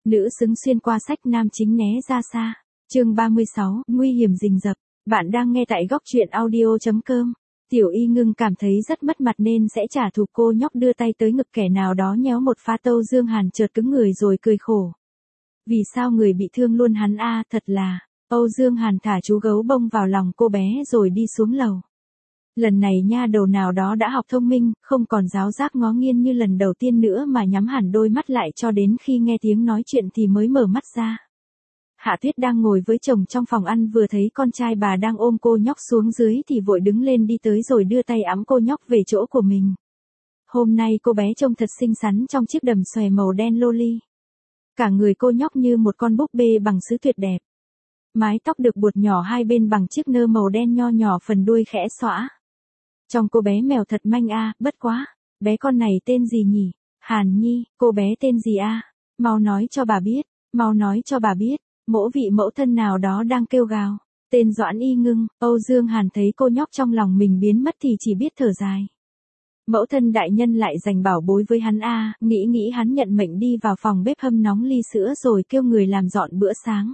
Nữ xứng xuyên qua sách, nam chính né ra xa. Chương 36, nguy hiểm rình rập. Bạn đang nghe tại góc truyện audio.com. Tiểu Y Ngưng cảm thấy rất mất mặt nên sẽ trả thù. Cô nhóc đưa tay tới ngực kẻ nào đó nhéo một phát. Âu Dương Hàn chợt cứng người rồi cười khổ. Vì sao người bị thương luôn hắn a, thật là. Âu Dương Hàn thả chú gấu bông vào lòng cô bé rồi đi xuống lầu. Lần này nha đầu nào đó đã học thông minh, không còn giáo giác ngó nghiêng như lần đầu tiên nữa mà nhắm hẳn đôi mắt lại cho đến khi nghe tiếng nói chuyện thì mới mở mắt ra. Hạ Tuyết đang ngồi với chồng trong phòng ăn, vừa thấy con trai bà đang ôm cô nhóc xuống dưới thì vội đứng lên đi tới rồi đưa tay ẵm cô nhóc về chỗ của mình. Hôm nay cô bé trông thật xinh xắn trong chiếc đầm xòe màu đen loli. Cả người cô nhóc như một con búp bê bằng sứ tuyệt đẹp. Mái tóc được buộc nhỏ hai bên bằng chiếc nơ màu đen nho nhỏ, phần đuôi khẽ xõa. Trong cô bé mèo thật manh a, bất quá. Bé con này tên gì nhỉ? Hàn Nhi, cô bé tên gì a? Mau nói cho bà biết, mau nói cho bà biết. Mỗ vị mẫu thân nào đó đang kêu gào. Tên Doãn Y Ngưng. Âu Dương Hàn thấy cô nhóc trong lòng mình biến mất thì chỉ biết thở dài. Mẫu thân đại nhân lại dành bảo bối với hắn a, nghĩ hắn nhận mệnh đi vào phòng bếp hâm nóng ly sữa rồi kêu người làm dọn bữa sáng.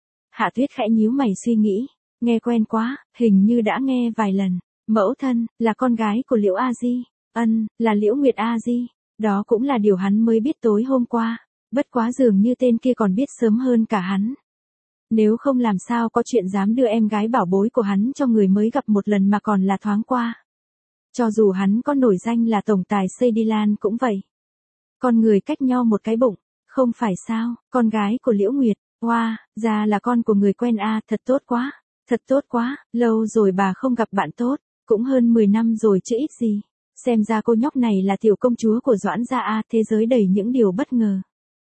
Hạ Tuyết khẽ nhíu mày suy nghĩ, nghe quen quá, hình như đã nghe vài lần. Mẫu thân, là con gái của Liễu A Di. Là Liễu Nguyệt A Di. Đó cũng là điều hắn mới biết tối hôm qua. Bất quá dường như tên kia còn biết sớm hơn cả hắn. Nếu không làm sao có chuyện dám đưa em gái bảo bối của hắn cho người mới gặp một lần mà còn là thoáng qua. Cho dù hắn có nổi danh là tổng tài Seydilan cũng vậy. Con người cách nhau một cái bụng, không phải sao? Con gái của Liễu Nguyệt, oa, ra là con của người quen a, thật tốt quá, thật tốt quá, lâu rồi bà không gặp bạn tốt, cũng hơn 10 năm rồi chứ ít gì. Xem ra cô nhóc này là tiểu công chúa của Doãn gia a, thế giới đầy những điều bất ngờ.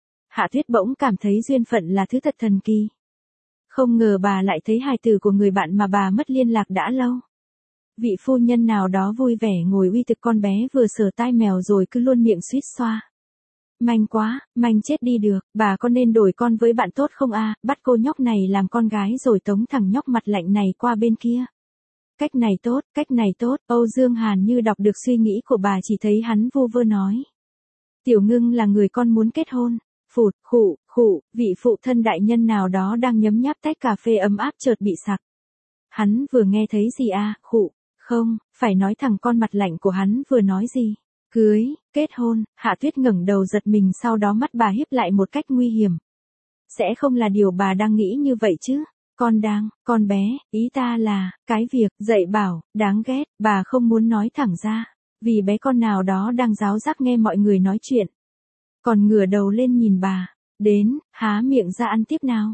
Hạ Tuyết bỗng cảm thấy duyên phận là thứ thật thần kỳ. Không ngờ bà lại thấy hài tử của người bạn mà bà mất liên lạc đã lâu. Vị phu nhân nào đó vui vẻ ngồi uy thực con bé vừa sờ tai mèo rồi cứ luôn miệng suýt xoa. Manh quá, manh chết đi được, bà có nên đổi con với bạn tốt không a, bắt cô nhóc này làm con gái rồi tống thằng nhóc mặt lạnh này qua bên kia. Cách này tốt, Âu Dương Hàn như đọc được suy nghĩ của bà, chỉ thấy hắn vu vơ nói. Tiểu Ngưng là người con muốn kết hôn. Phụt, khụ, vị phụ thân đại nhân nào đó đang nhấm nháp tách cà phê ấm áp chợt bị sặc. Hắn vừa nghe thấy gì a, khụ, không, phải nói thằng con mặt lạnh của hắn vừa nói gì. Cưới, kết hôn. Hạ Tuyết ngẩng đầu giật mình, sau đó mắt bà híp lại một cách nguy hiểm. Sẽ không là điều bà đang nghĩ như vậy chứ? Con bé, ý ta là, cái việc, dạy bảo, đáng ghét, bà không muốn nói thẳng ra. Vì bé con nào đó đang ráo rác nghe mọi người nói chuyện. Còn ngửa đầu lên nhìn bà. Đến, há miệng ra ăn tiếp nào.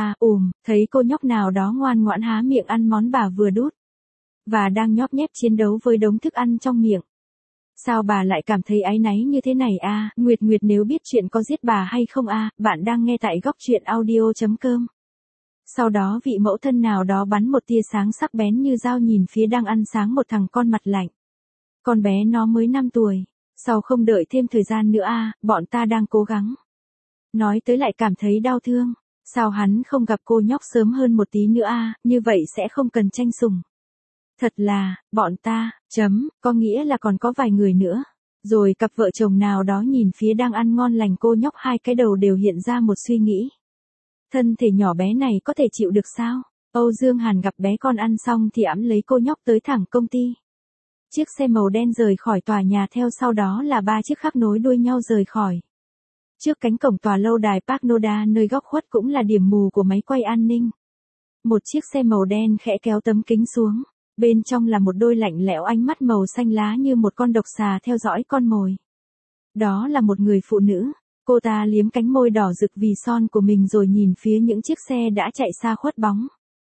Thấy cô nhóc nào đó ngoan ngoãn há miệng ăn món bà vừa đút. Và đang nhóp nhép chiến đấu với đống thức ăn trong miệng. Sao bà lại cảm thấy áy náy như thế này a? Nguyệt nếu biết chuyện có giết bà hay không a? Bạn đang nghe tại góc truyện audio.com. Sau đó vị mẫu thân nào đó bắn một tia sáng sắc bén như dao nhìn phía đang ăn sáng một thằng con mặt lạnh. Con bé nó mới 5 tuổi. Sao không đợi thêm thời gian nữa a, bọn ta đang cố gắng. Nói tới lại cảm thấy đau thương. Sao hắn không gặp cô nhóc sớm hơn một tí nữa a, như vậy sẽ không cần tranh sủng. Thật là, bọn ta, có nghĩa là còn có vài người nữa. Rồi cặp vợ chồng nào đó nhìn phía đang ăn ngon lành cô nhóc, hai cái đầu đều hiện ra một suy nghĩ. Thân thể nhỏ bé này có thể chịu được sao? Âu Dương Hàn gặp bé con ăn xong thì ẵm lấy cô nhóc tới thẳng công ty. Chiếc xe màu đen rời khỏi tòa nhà, theo sau đó là 3 chiếc khác nối đuôi nhau rời khỏi. Trước cánh cổng tòa lâu đài Park Noda, nơi góc khuất cũng là điểm mù của máy quay an ninh. Một chiếc xe màu đen khẽ kéo tấm kính xuống. Bên trong là một đôi lạnh lẽo ánh mắt màu xanh lá như một con độc xà theo dõi con mồi. Đó là một người phụ nữ. Cô ta liếm cánh môi đỏ rực vì son của mình rồi nhìn phía những chiếc xe đã chạy xa khuất bóng.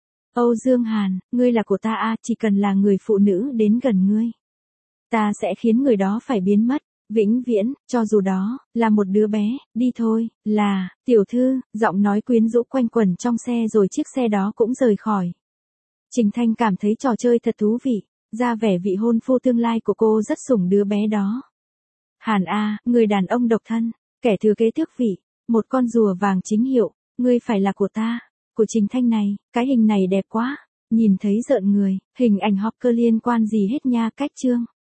Âu Dương Hàn, ngươi là của ta a, chỉ cần là người phụ nữ đến gần ngươi, ta sẽ khiến người đó phải biến mất, vĩnh viễn, cho dù đó là một đứa bé. Đi thôi, là, tiểu thư, giọng nói quyến rũ quanh quẩn trong xe rồi chiếc xe đó cũng rời khỏi. Trình Thanh cảm thấy trò chơi thật thú vị, ra vẻ vị hôn phu tương lai của cô rất sủng đứa bé đó. Hàn a, người đàn ông độc thân, kẻ thừa kế tước vị, một con rùa vàng chính hiệu, ngươi phải là của ta. Của Trình Thanh này, cái hình này đẹp quá, nhìn thấy rợn người, hình ảnh hot cơ liên quan gì hết nha. Cách chương